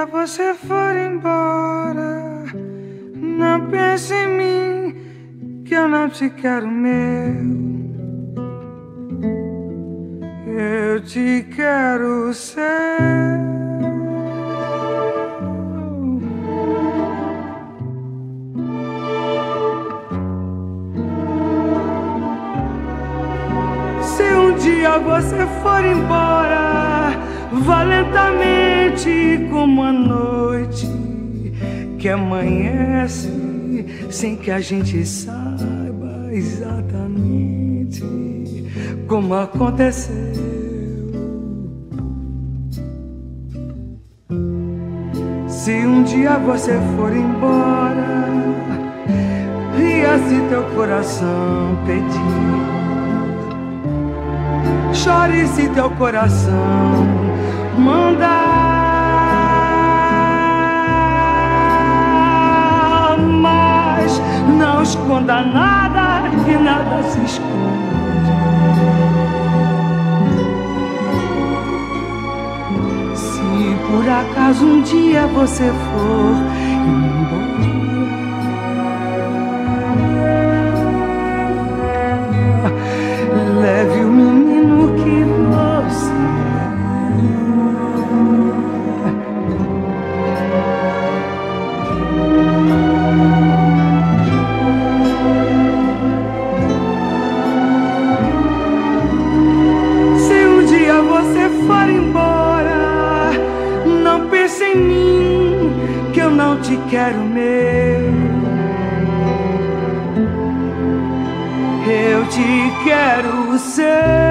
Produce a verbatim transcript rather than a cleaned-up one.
dia você for embora, não pense em mim, que eu não te quero meu. Eu te quero ser. Se um dia você for embora, vá lentamente como a noite que amanhece sem que a gente saiba exatamente como aconteceu. Se um dia você for embora, ria se teu coração pedir, chore se teu coração mandar, mas não esconda nada e nada se esconde. Se por acaso um dia você for embora, leve o menino que você é. Se um dia você for embora, não pense em mim, que eu não te quero meu. Eu te quero ser.